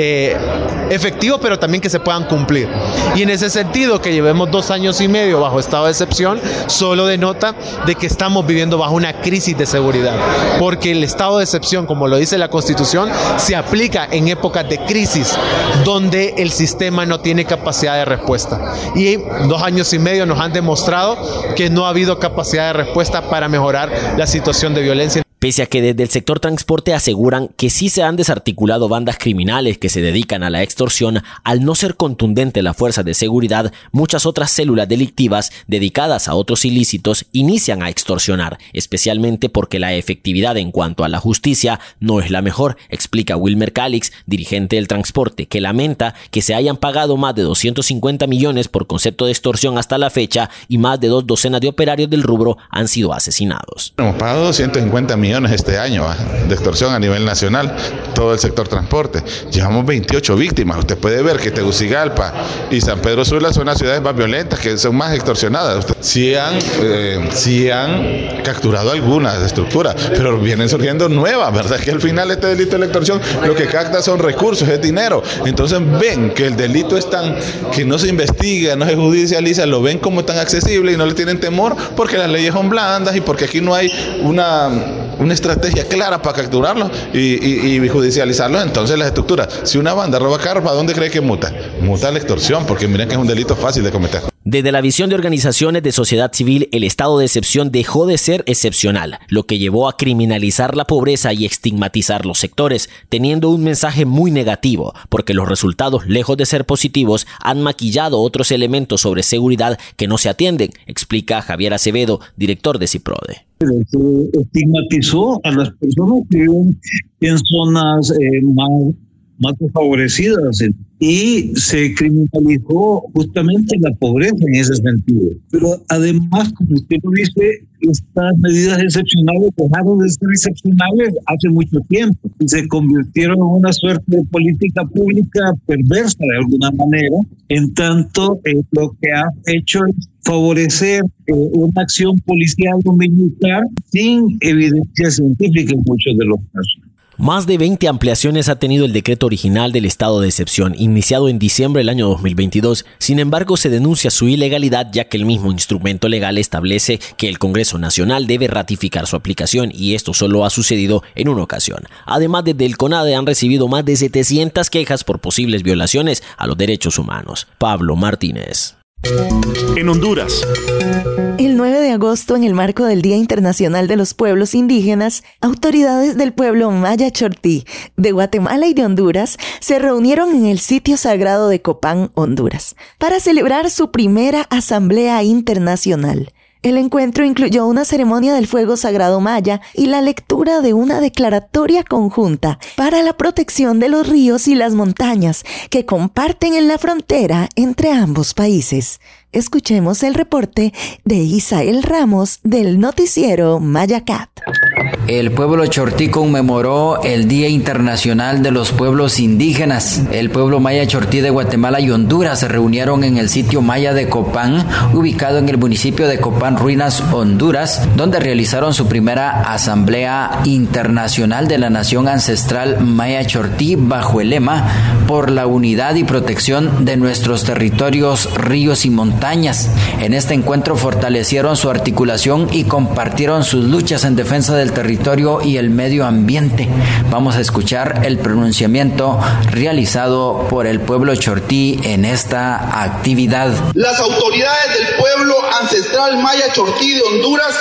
efectivos, pero también que se puedan cumplir. Y en ese sentido, que llevemos 2 años y medio bajo estado de excepción, solo denota de que estamos viviendo bajo una crisis de seguridad, porque el estado de excepción, como lo dice la Constitución, se aplica en épocas de crisis, donde el sistema no tiene capacidad de respuesta. Y 2 años y medio nos han demostrado que no ha habido capacidad de respuesta para mejorar la situación de violencia. Pese a que desde el sector transporte aseguran que sí se han desarticulado bandas criminales que se dedican a la extorsión, al no ser contundente la fuerza de seguridad, muchas otras células delictivas dedicadas a otros ilícitos inician a extorsionar, especialmente porque la efectividad en cuanto a la justicia no es la mejor, explica Wilmer Calix, dirigente del transporte, que lamenta que se hayan pagado más de 250 millones por concepto de extorsión hasta la fecha y más de 2 docenas de operarios del rubro han sido asesinados. Hemos pagado 250 millones este año de extorsión a nivel nacional, todo el sector transporte. Llevamos 28 víctimas. Usted puede ver que Tegucigalpa y San Pedro Sula son las ciudades más violentas, que son más extorsionadas. Sí han capturado algunas estructuras, pero vienen surgiendo nuevas, ¿verdad? Que al final este delito de la extorsión lo que capta son recursos, es dinero. Entonces ven que el delito es que no se investiga, no se judicializa, lo ven como tan accesible y no le tienen temor porque las leyes son blandas y porque aquí no hay una una estrategia clara para capturarlos y judicializarlos. Entonces las estructuras, si una banda roba carros, ¿para dónde cree que muta? Muta la extorsión, porque miren que es un delito fácil de cometer. Desde la visión de organizaciones de sociedad civil, el estado de excepción dejó de ser excepcional, lo que llevó a criminalizar la pobreza y estigmatizar los sectores, teniendo un mensaje muy negativo, porque los resultados, lejos de ser positivos, han maquillado otros elementos sobre seguridad que no se atienden, explica Javier Acevedo, director de CIPRODE. Se estigmatizó a las personas que viven en zonas más desfavorecidas y se criminalizó justamente la pobreza en ese sentido. Pero además, como usted lo dice, estas medidas excepcionales dejaron de ser excepcionales hace mucho tiempo y se convirtieron en una suerte de política pública perversa de alguna manera, en tanto lo que ha hecho es favorecer una acción policial o militar sin evidencia científica en muchos de los casos. Más de 20 ampliaciones ha tenido el decreto original del estado de excepción, iniciado en diciembre del año 2022. Sin embargo, se denuncia su ilegalidad, ya que el mismo instrumento legal establece que el Congreso Nacional debe ratificar su aplicación, y esto solo ha sucedido en una ocasión. Además, desde el CONADE han recibido más de 700 quejas por posibles violaciones a los derechos humanos. Pablo Martínez. En Honduras. El 9 de agosto, en el marco del Día Internacional de los Pueblos Indígenas, autoridades del pueblo Maya Chortí de Guatemala y de Honduras se reunieron en el sitio sagrado de Copán, Honduras, para celebrar su primera Asamblea Internacional. El encuentro incluyó una ceremonia del fuego sagrado maya y la lectura de una declaratoria conjunta para la protección de los ríos y las montañas que comparten en la frontera entre ambos países. Escuchemos el reporte de Isael Ramos del noticiero Mayacat. El pueblo chortí conmemoró el Día Internacional de los Pueblos Indígenas. El pueblo maya chortí de Guatemala y Honduras se reunieron en el sitio maya de Copán, ubicado en el municipio de Copán Ruinas, Honduras, donde realizaron su primera Asamblea Internacional de la Nación Ancestral Maya Chortí bajo el lema "Por la unidad y protección de nuestros territorios, ríos y montañas". En este encuentro fortalecieron su articulación y compartieron sus luchas en defensa del territorio y el medio ambiente. Vamos a escuchar el pronunciamiento realizado por el pueblo chortí en esta actividad. Las autoridades del pueblo ancestral maya chortí de Honduras,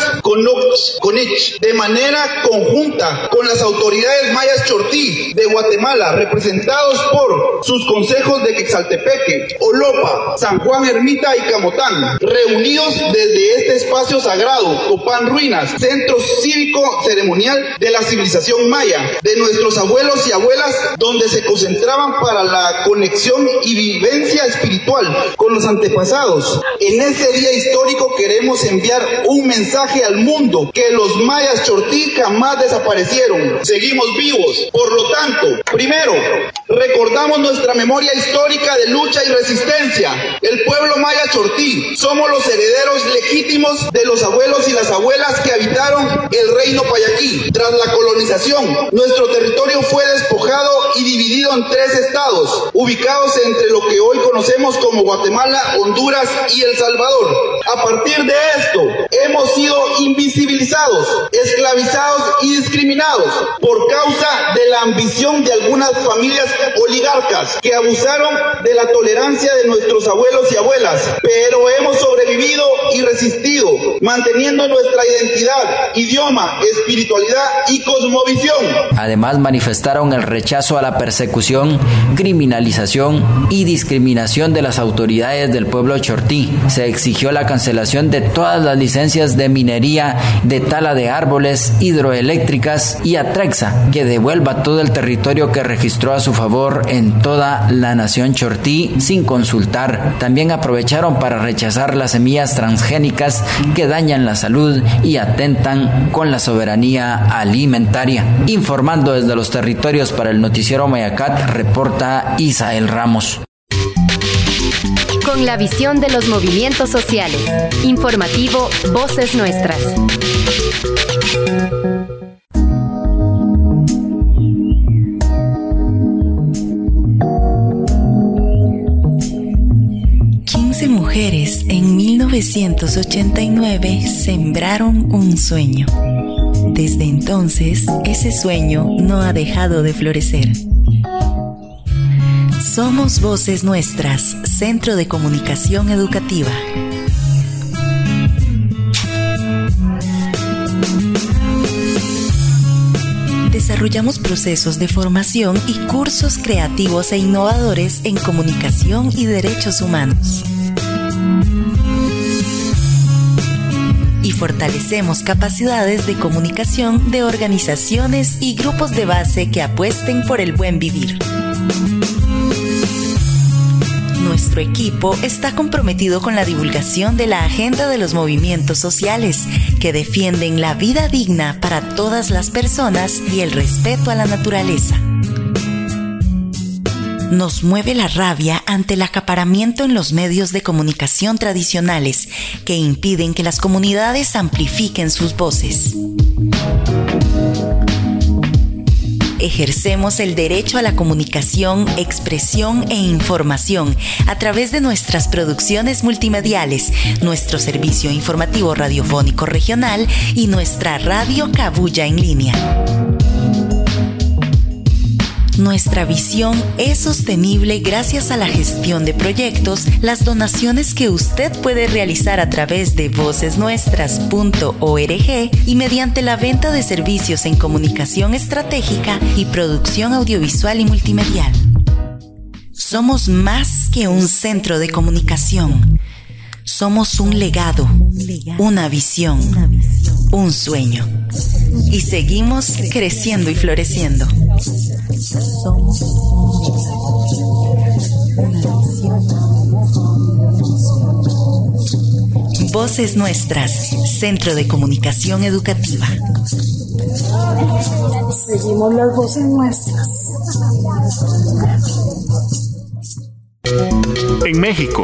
CONICH, de manera conjunta con las autoridades mayas chortí de Guatemala, representados por sus consejos de Quexaltepeque, Olopa, San Juan Ermita y Camotán, reunidos desde este espacio sagrado, Copán Ruinas, centro cívico ceremonial de la civilización maya, de nuestros abuelos y abuelas, donde se concentraban para la conexión y vivencia espiritual con los antepasados. En este día histórico queremos enviar un mensaje al mundo, que los mayas chortí jamás desaparecieron, seguimos vivos. Por lo tanto, primero, recordamos nuestra memoria histórica de lucha y resistencia. El pueblo maya chortí somos los herederos legítimos de los abuelos y las abuelas que habitaron el reino Payaquí. Tras la colonización, nuestro territorio fue despojado y dividido en 3 estados, ubicados entre lo que hoy conocemos como Guatemala, Honduras y El Salvador. A partir de esto, hemos sido invisibilizados, esclavizados y discriminados por causa de la ambición de algunas familias oligarcas que abusaron de la tolerancia de nuestros abuelos y abuelas, pero hemos sobrevivido y resistido, manteniendo nuestra identidad, idioma, espiritualidad y cosmovisión. Además, manifestaron el rechazo a la persecución, criminalización y discriminación de las autoridades del pueblo chortí. Se exigió la cancelación de todas las licencias de minería, de tala de árboles, hidroeléctricas y Atrexa, que devuelva todo el territorio que registró a su favor en toda la nación chortí sin consultar. También aprovecharon para rechazar las semillas transgénicas que dañan la salud y atentan con la soberanía alimentaria. Informando desde los territorios para el noticiero Mayacat, reporta Isael Ramos. Con la visión de los movimientos sociales. Informativo Voces Nuestras. Mujeres en 1900 1989 sembraron un sueño. Desde entonces, ese sueño no ha dejado de florecer. Somos Voces Nuestras, Centro de Comunicación Educativa. Desarrollamos procesos de formación y cursos creativos e innovadores en comunicación y derechos humanos. Y fortalecemos capacidades de comunicación de organizaciones y grupos de base que apuesten por el buen vivir. Nuestro equipo está comprometido con la divulgación de la agenda de los movimientos sociales que defienden la vida digna para todas las personas y el respeto a la naturaleza. Nos mueve la rabia ante el acaparamiento en los medios de comunicación tradicionales que impiden que las comunidades amplifiquen sus voces. Ejercemos el derecho a la comunicación, expresión e información a través de nuestras producciones multimediales, nuestro servicio informativo radiofónico regional y nuestra radio Cabuya en línea. Nuestra visión es sostenible gracias a la gestión de proyectos, las donaciones que usted puede realizar a través de vocesnuestras.org y mediante la venta de servicios en comunicación estratégica y producción audiovisual y multimedial. Somos más que un centro de comunicación. Somos un legado, una visión, un sueño. Y seguimos creciendo y floreciendo. Somos Voces Nuestras, Centro de Comunicación Educativa. Seguimos las voces nuestras. En México.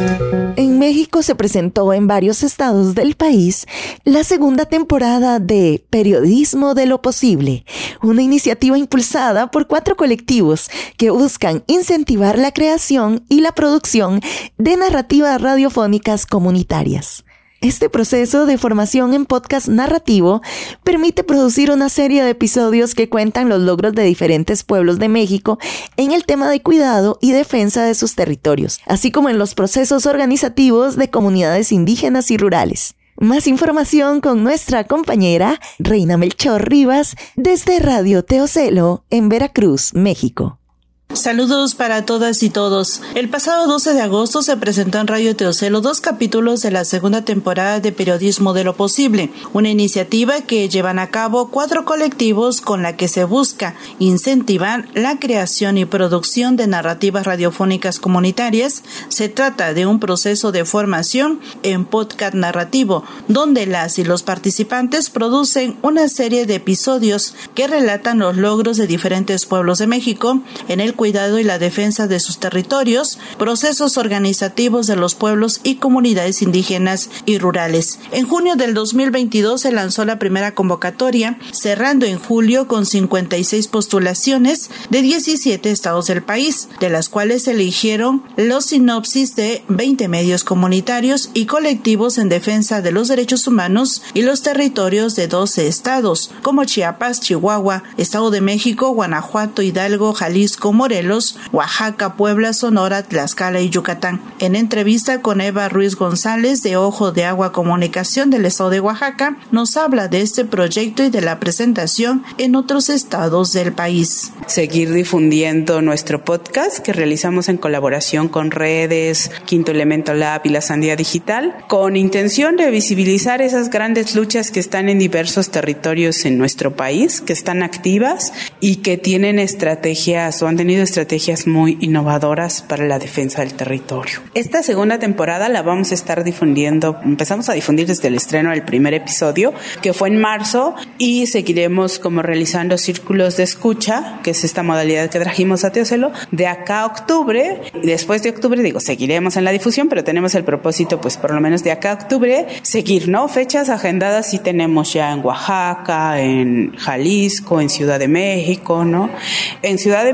En México se presentó en varios estados del país la segunda temporada de Periodismo de lo Posible, una iniciativa impulsada por 4 colectivos que buscan incentivar la creación y la producción de narrativas radiofónicas comunitarias. Este proceso de formación en podcast narrativo permite producir una serie de episodios que cuentan los logros de diferentes pueblos de México en el tema de cuidado y defensa de sus territorios, así como en los procesos organizativos de comunidades indígenas y rurales. Más información con nuestra compañera Reina Melchor Rivas desde Radio Teocelo en Veracruz, México. Saludos para todas y todos. El pasado 12 de agosto se presentó en Radio Teocelo 2 capítulos de la segunda temporada de Periodismo de lo Posible, una iniciativa que llevan a cabo 4 colectivos con la que se busca incentivar la creación y producción de narrativas radiofónicas comunitarias. Se trata de un proceso de formación en podcast narrativo, donde las y los participantes producen una serie de episodios que relatan los logros de diferentes pueblos de México en el cuidado y la defensa de sus territorios, procesos organizativos de los pueblos y comunidades indígenas y rurales. En junio del 2022 se lanzó la primera convocatoria, cerrando en julio con 56 postulaciones de 17 estados del país, de las cuales se eligieron los sinopsis de 20 medios comunitarios y colectivos en defensa de los derechos humanos y los territorios de 12 estados, como Chiapas, Chihuahua, Estado de México, Guanajuato, Hidalgo, Jalisco, Morelos, Oaxaca, Puebla, Sonora, Tlaxcala y Yucatán. En entrevista con Eva Ruiz González de Ojo de Agua Comunicación del estado de Oaxaca, nos habla de este proyecto y de la presentación en otros estados del país. Seguir difundiendo nuestro podcast que realizamos en colaboración con Redes, Quinto Elemento Lab y La Sandía Digital, con intención de visibilizar esas grandes luchas que están en diversos territorios en nuestro país, que están activas y que tienen estrategias o han tenido estrategias muy innovadoras para la defensa del territorio. Esta segunda temporada la vamos a estar difundiendo, empezamos a difundir desde el estreno del primer episodio, que fue en marzo, y seguiremos como realizando círculos de escucha, que es esta modalidad que trajimos a Teocelo, de acá a octubre, y después de octubre, seguiremos en la difusión, pero tenemos el propósito, pues por lo menos de acá a octubre, seguir, ¿no? Fechas agendadas sí tenemos ya en Oaxaca, en Jalisco, en Ciudad de México, ¿no? En Ciudad de México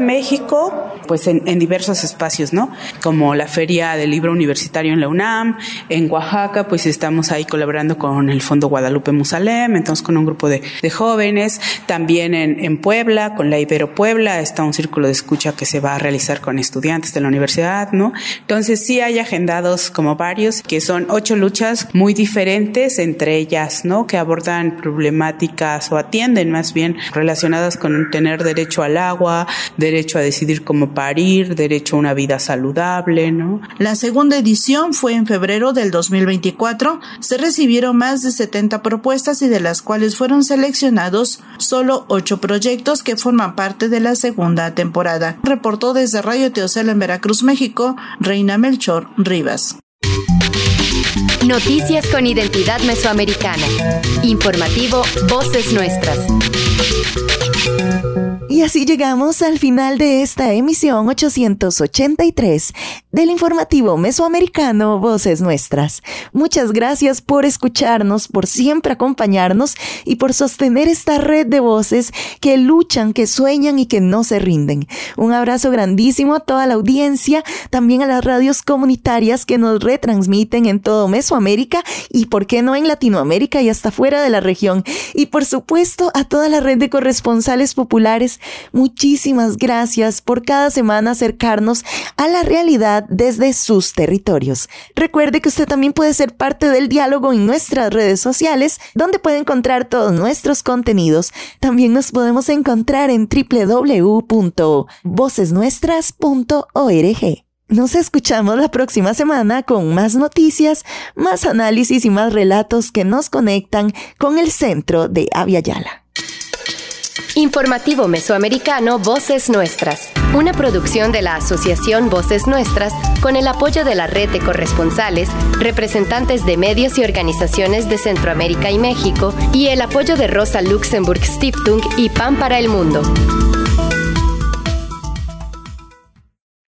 México, pues en diversos espacios, ¿no? Como la Feria del Libro Universitario en la UNAM, en Oaxaca, pues estamos ahí colaborando con el Fondo Guadalupe Musalem, entonces con un grupo de jóvenes, también en Puebla, con la Ibero Puebla, está un círculo de escucha que se va a realizar con estudiantes de la universidad, ¿no? Entonces sí hay agendados como varios, que son 8 luchas muy diferentes entre ellas, ¿no? Que abordan problemáticas o atienden más bien relacionadas con tener derecho al agua, derecho a decidir cómo parir, derecho a una vida saludable, ¿no? La segunda edición fue en febrero del 2024. Se recibieron más de 70 propuestas y de las cuales fueron seleccionados solo 8 proyectos que forman parte de la segunda temporada. Reportó desde Radio Teocelo en Veracruz, México, Reina Melchor Rivas. Noticias con identidad mesoamericana. Informativo Voces Nuestras. Y así llegamos al final de esta emisión 883 del informativo mesoamericano Voces Nuestras. Muchas gracias por escucharnos, por siempre acompañarnos y por sostener esta red de voces que luchan, que sueñan y que no se rinden. Un abrazo grandísimo a toda la audiencia, también a las radios comunitarias que nos retransmiten en todo Mesoamérica y por qué no en Latinoamérica y hasta fuera de la región. Y por supuesto a toda la red de corresponsales populares. Muchísimas gracias por cada semana acercarnos a la realidad desde sus territorios. Recuerde que usted también puede ser parte del diálogo en nuestras redes sociales, donde puede encontrar todos nuestros contenidos. También nos podemos encontrar en www.vocesnuestras.org. Nos escuchamos la próxima semana con más noticias, más análisis y más relatos que nos conectan con el centro de Abya Yala. Informativo Mesoamericano Voces Nuestras, una producción de la Asociación Voces Nuestras con el apoyo de la red de corresponsales, representantes de medios y organizaciones de Centroamérica y México y el apoyo de Rosa Luxemburg Stiftung y Pan para el Mundo.